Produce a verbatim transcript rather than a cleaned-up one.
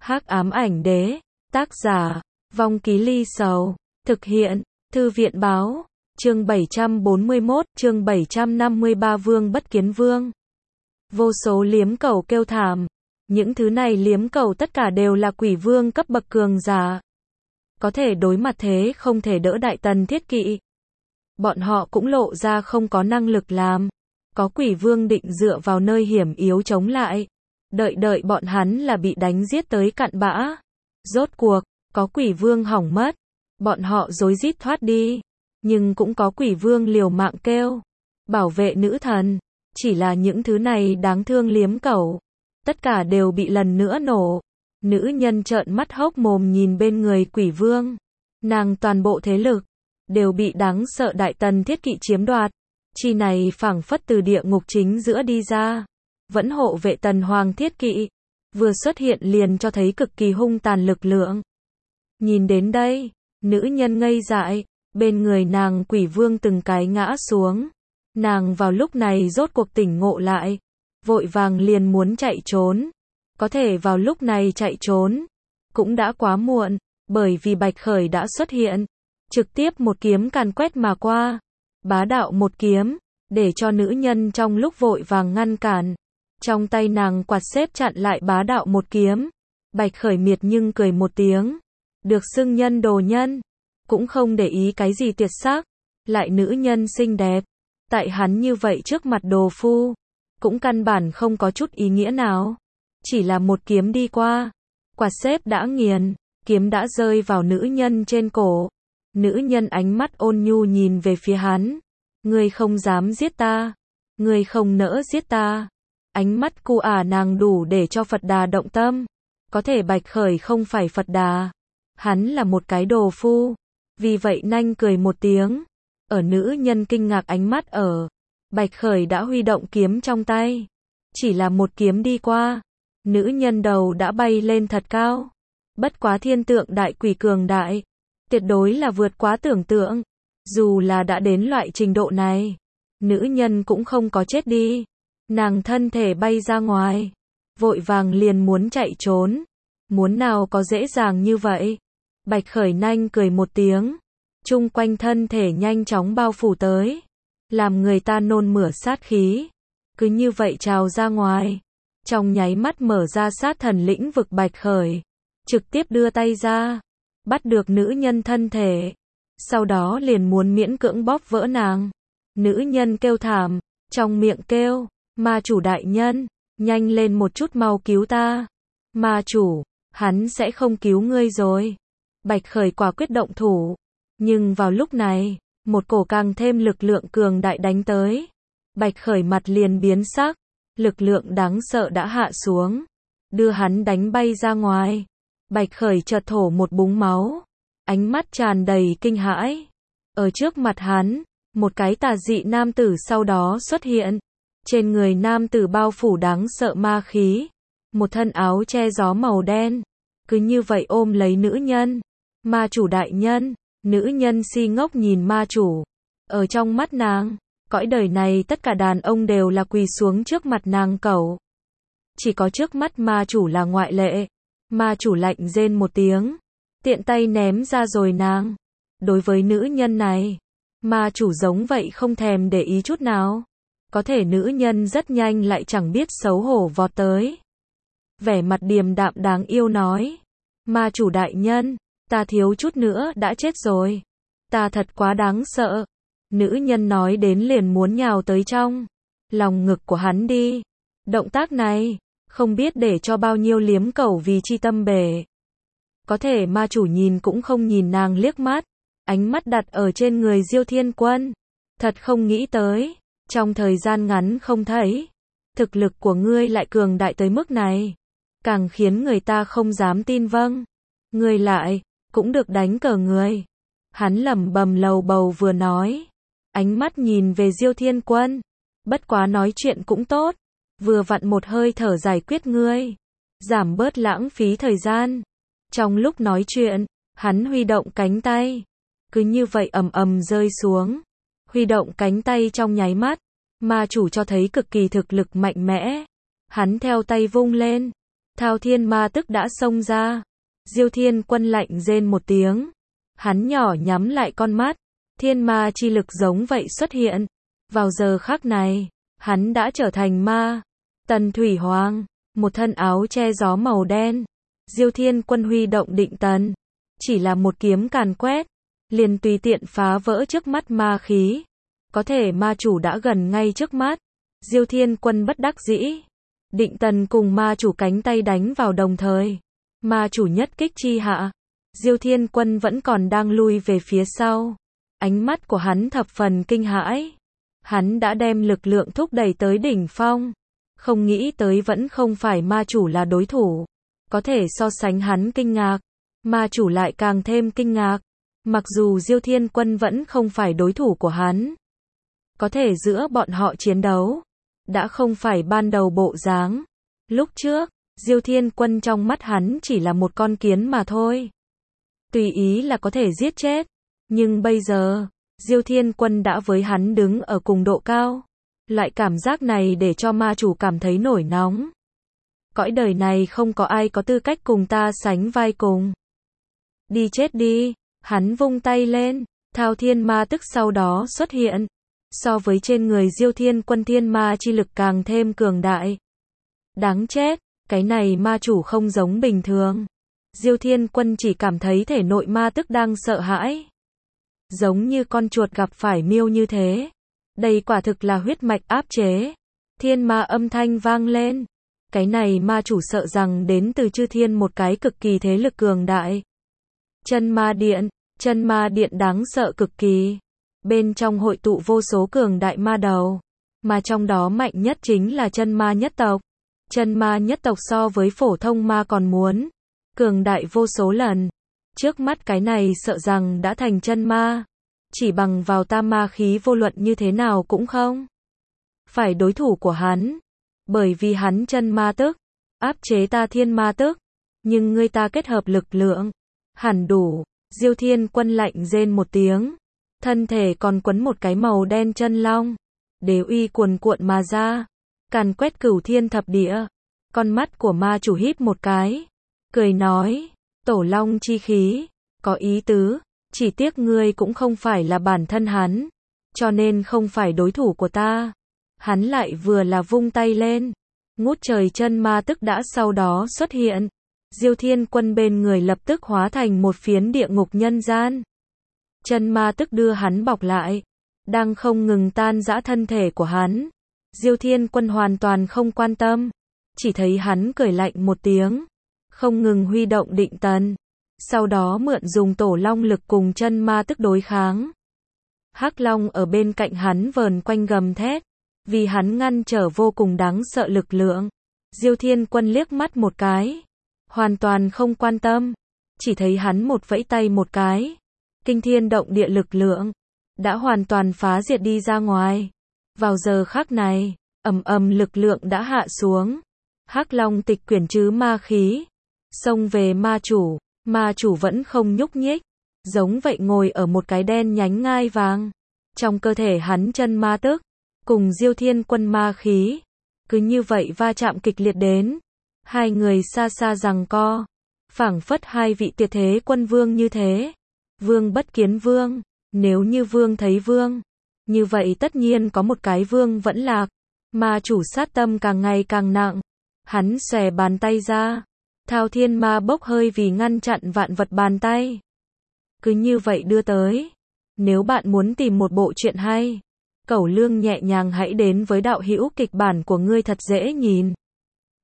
Hắc ám ảnh đế, tác giả, Vong Ký Ly Sầu, thực hiện, Thư viện báo, chương bảy trăm bốn mươi mốt, chương bảy trăm năm mươi ba Vương Bất Kiến Vương. Vô số liếm cầu kêu thảm, những thứ này liếm cầu tất cả đều là quỷ vương cấp bậc cường giả. Có thể đối mặt thế không thể đỡ Đại Tần Thiết Kỵ. Bọn họ cũng lộ ra không có năng lực làm. Có quỷ vương định dựa vào nơi hiểm yếu chống lại. Đợi đợi bọn hắn là bị đánh giết tới cặn bã. Rốt cuộc, có quỷ vương hỏng mất. Bọn họ rối rít thoát đi. Nhưng cũng có quỷ vương liều mạng kêu. Bảo vệ nữ thần. Chỉ là những thứ này đáng thương liếm cẩu. Tất cả đều bị lần nữa nổ. Nữ nhân trợn mắt hốc mồm nhìn bên người quỷ vương. Nàng toàn bộ thế lực. Đều bị đáng sợ Đại Tần Thiết Kỵ chiếm đoạt. Chi này phảng phất từ địa ngục chính giữa đi ra. Vẫn hộ vệ Tần Hoàng Thiết Kỵ. Vừa xuất hiện liền cho thấy cực kỳ hung tàn lực lượng. Nhìn đến đây, nữ nhân ngây dại. Bên người nàng quỷ vương từng cái ngã xuống. Nàng vào lúc này rốt cuộc tỉnh ngộ lại. Vội vàng liền muốn chạy trốn. Có thể vào lúc này chạy trốn. Cũng đã quá muộn. Bởi vì Bạch Khởi đã xuất hiện. Trực tiếp một kiếm càn quét mà qua. Bá đạo một kiếm. Để cho nữ nhân trong lúc vội vàng ngăn cản. Trong tay nàng quạt xếp chặn lại bá đạo một kiếm. Bạch Khởi miệt nhưng cười một tiếng. Được xưng nhân đồ nhân. Cũng không để ý cái gì tuyệt sắc. Lại nữ nhân xinh đẹp. Tại hắn như vậy trước mặt đồ phu. Cũng căn bản không có chút ý nghĩa nào. Chỉ là một kiếm đi qua. Quạt xếp đã nghiền. Kiếm đã rơi vào nữ nhân trên cổ. Nữ nhân ánh mắt ôn nhu nhìn về phía hắn. Ngươi không dám giết ta. Ngươi không nỡ giết ta. Ánh mắt cu ả nàng đủ để cho Phật Đà động tâm. Có thể Bạch Khởi không phải Phật Đà. Hắn là một cái đồ phu. Vì vậy nanh cười một tiếng. Ở nữ nhân kinh ngạc ánh mắt ở. Bạch Khởi đã huy động kiếm trong tay. Chỉ là một kiếm đi qua. Nữ nhân đầu đã bay lên thật cao. Bất quá thiên tượng đại quỷ cường đại. Tuyệt đối là vượt quá tưởng tượng. Dù là đã đến loại trình độ này. Nữ nhân cũng không có chết đi. Nàng thân thể bay ra ngoài. Vội vàng liền muốn chạy trốn. Muốn nào có dễ dàng như vậy. Bạch Khởi nanh cười một tiếng. Chung quanh thân thể nhanh chóng bao phủ tới. Làm người ta nôn mửa sát khí. Cứ như vậy trào ra ngoài. Trong nháy mắt mở ra sát thần lĩnh vực Bạch Khởi. Trực tiếp đưa tay ra. Bắt được nữ nhân thân thể. Sau đó liền muốn miễn cưỡng bóp vỡ nàng. Nữ nhân kêu thảm. Trong miệng kêu. Ma chủ đại nhân. Nhanh lên một chút mau cứu ta. Ma chủ. Hắn sẽ không cứu ngươi rồi. Bạch Khởi quả quyết động thủ. Nhưng vào lúc này. Một cổ càng thêm lực lượng cường đại đánh tới. Bạch Khởi mặt liền biến sắc. Lực lượng đáng sợ đã hạ xuống. Đưa hắn đánh bay ra ngoài. Bạch Khởi chợt thổ một búng máu. Ánh mắt tràn đầy kinh hãi. Ở trước mặt hắn. Một cái tà dị nam tử sau đó xuất hiện. Trên người nam tử bao phủ đáng sợ ma khí. Một thân áo che gió màu đen. Cứ như vậy ôm lấy nữ nhân. Ma chủ đại nhân. Nữ nhân si ngốc nhìn ma chủ. Ở trong mắt nàng. Cõi đời này tất cả đàn ông đều là quỳ xuống trước mặt nàng cẩu. Chỉ có trước mắt ma chủ là ngoại lệ. Ma chủ lạnh rên một tiếng. Tiện tay ném ra rồi nàng. Đối với nữ nhân này. Ma chủ giống vậy không thèm để ý chút nào. Có thể nữ nhân rất nhanh lại chẳng biết xấu hổ vọt tới. Vẻ mặt điềm đạm đáng yêu nói. Ma chủ đại nhân. Ta thiếu chút nữa đã chết rồi. Ta thật quá đáng sợ. Nữ nhân nói đến liền muốn nhào tới trong lòng ngực của hắn đi. Động tác này. Không biết để cho bao nhiêu liếm cẩu vì chi tâm bể. Có thể ma chủ nhìn cũng không nhìn nàng liếc mắt. Ánh mắt đặt ở trên người Diêu Thiên Quân. Thật không nghĩ tới. Trong thời gian ngắn không thấy. Thực lực của ngươi lại cường đại tới mức này. Càng khiến người ta không dám tin vâng. Ngươi lại. Cũng được đánh cờ người. Hắn lẩm bẩm lầu bầu vừa nói. Ánh mắt nhìn về Diêu Thiên Quân. Bất quá nói chuyện cũng tốt. Vừa vặn một hơi thở giải quyết ngươi. Giảm bớt lãng phí thời gian. Trong lúc nói chuyện. Hắn huy động cánh tay. Cứ như vậy ầm ầm rơi xuống. Huy động cánh tay trong nháy mắt. Ma chủ cho thấy cực kỳ thực lực mạnh mẽ. Hắn theo tay vung lên. Thao thiên ma tức đã xông ra. Diêu Thiên Quân lạnh rên một tiếng. Hắn nhỏ nhắm lại con mắt. Thiên ma chi lực giống vậy xuất hiện. Vào giờ khắc này, hắn đã trở thành ma. Tần Thủy Hoàng, một thân áo che gió màu đen. Diêu Thiên Quân huy động định tần. Chỉ là một kiếm càn quét, liền tùy tiện phá vỡ trước mắt ma khí. Có thể ma chủ đã gần ngay trước mắt. Diêu Thiên Quân bất đắc dĩ. Định tần cùng ma chủ cánh tay đánh vào đồng thời. Ma chủ nhất kích chi hạ. Diêu Thiên Quân vẫn còn đang lui về phía sau. Ánh mắt của hắn thập phần kinh hãi. Hắn đã đem lực lượng thúc đẩy tới đỉnh phong. Không nghĩ tới vẫn không phải ma chủ là đối thủ. Có thể so sánh hắn kinh ngạc. Ma chủ lại càng thêm kinh ngạc. Mặc dù Diêu Thiên Quân vẫn không phải đối thủ của hắn. Có thể giữa bọn họ chiến đấu. Đã không phải ban đầu bộ dáng. Lúc trước, Diêu Thiên Quân trong mắt hắn chỉ là một con kiến mà thôi. Tùy ý là có thể giết chết. Nhưng bây giờ, Diêu Thiên Quân đã với hắn đứng ở cùng độ cao. Loại cảm giác này để cho ma chủ cảm thấy nổi nóng. Cõi đời này không có ai có tư cách cùng ta sánh vai cùng. Đi chết đi, hắn vung tay lên, thao thiên ma tức sau đó xuất hiện. So với trên người Diêu Thiên Quân thiên ma chi lực càng thêm cường đại. Đáng chết, cái này ma chủ không giống bình thường. Diêu Thiên Quân chỉ cảm thấy thể nội ma tức đang sợ hãi. Giống như con chuột gặp phải miêu như thế. Đây quả thực là huyết mạch áp chế. Thiên ma âm thanh vang lên. Cái này ma chủ sợ rằng đến từ chư thiên một cái cực kỳ thế lực cường đại. Chân ma điện, chân ma điện đáng sợ cực kỳ. Bên trong hội tụ vô số cường đại ma đầu. Mà trong đó mạnh nhất chính là chân ma nhất tộc. Chân ma nhất tộc so với phổ thông ma còn muốn cường đại vô số lần. Trước mắt cái này sợ rằng đã thành chân ma. Chỉ bằng vào ta ma khí vô luận như thế nào cũng không phải đối thủ của hắn. Bởi vì hắn chân ma tức, áp chế ta thiên ma tức. Nhưng ngươi ta kết hợp lực lượng, hẳn đủ. Diêu Thiên Quân lạnh rên một tiếng. Thân thể còn quấn một cái màu đen chân long. Đế uy cuồn cuộn mà ra. Càn quét cửu thiên thập địa. Con mắt của ma chủ híp một cái. Cười nói, tổ long chi khí, có ý tứ. Chỉ tiếc ngươi cũng không phải là bản thân hắn. Cho nên không phải đối thủ của ta. Hắn lại vừa là vung tay lên. Ngút trời chân ma tức đã sau đó xuất hiện. Diêu Thiên Quân bên người lập tức hóa thành một phiến địa ngục nhân gian. Chân ma tức đưa hắn bọc lại. Đang không ngừng tan rã thân thể của hắn. Diêu Thiên Quân hoàn toàn không quan tâm. Chỉ thấy hắn cười lạnh một tiếng. Không ngừng huy động định tần. Sau đó mượn dùng tổ long lực cùng chân ma tức đối kháng. Hắc Long ở bên cạnh hắn vờn quanh gầm thét. Vì hắn ngăn trở vô cùng đáng sợ lực lượng. Diêu Thiên Quân liếc mắt một cái. Hoàn toàn không quan tâm. Chỉ thấy hắn một vẫy tay một cái. Kinh thiên động địa lực lượng. Đã hoàn toàn phá diệt đi ra ngoài. Vào giờ khắc này, ầm ầm lực lượng đã hạ xuống. Hắc Long tịch quyển chứ ma khí. Xông về ma chủ. Ma chủ vẫn không nhúc nhích. Giống vậy ngồi ở một cái đen nhánh ngai vàng. Trong cơ thể hắn chân ma tức. Cùng Diêu Thiên Quân ma khí. Cứ như vậy va chạm kịch liệt đến. Hai người xa xa giằng co. Phảng phất hai vị tuyệt thế quân vương như thế. Vương bất kiến vương. Nếu như vương thấy vương. Như vậy tất nhiên có một cái vương vẫn lạc. Ma chủ sát tâm càng ngày càng nặng. Hắn xòe bàn tay ra. Thao thiên ma bốc hơi vì ngăn chặn vạn vật bàn tay. Cứ như vậy đưa tới. Nếu bạn muốn tìm một bộ truyện hay, Cẩu Lương nhẹ nhàng hãy đến với đạo hữu kịch bản của ngươi thật dễ nhìn.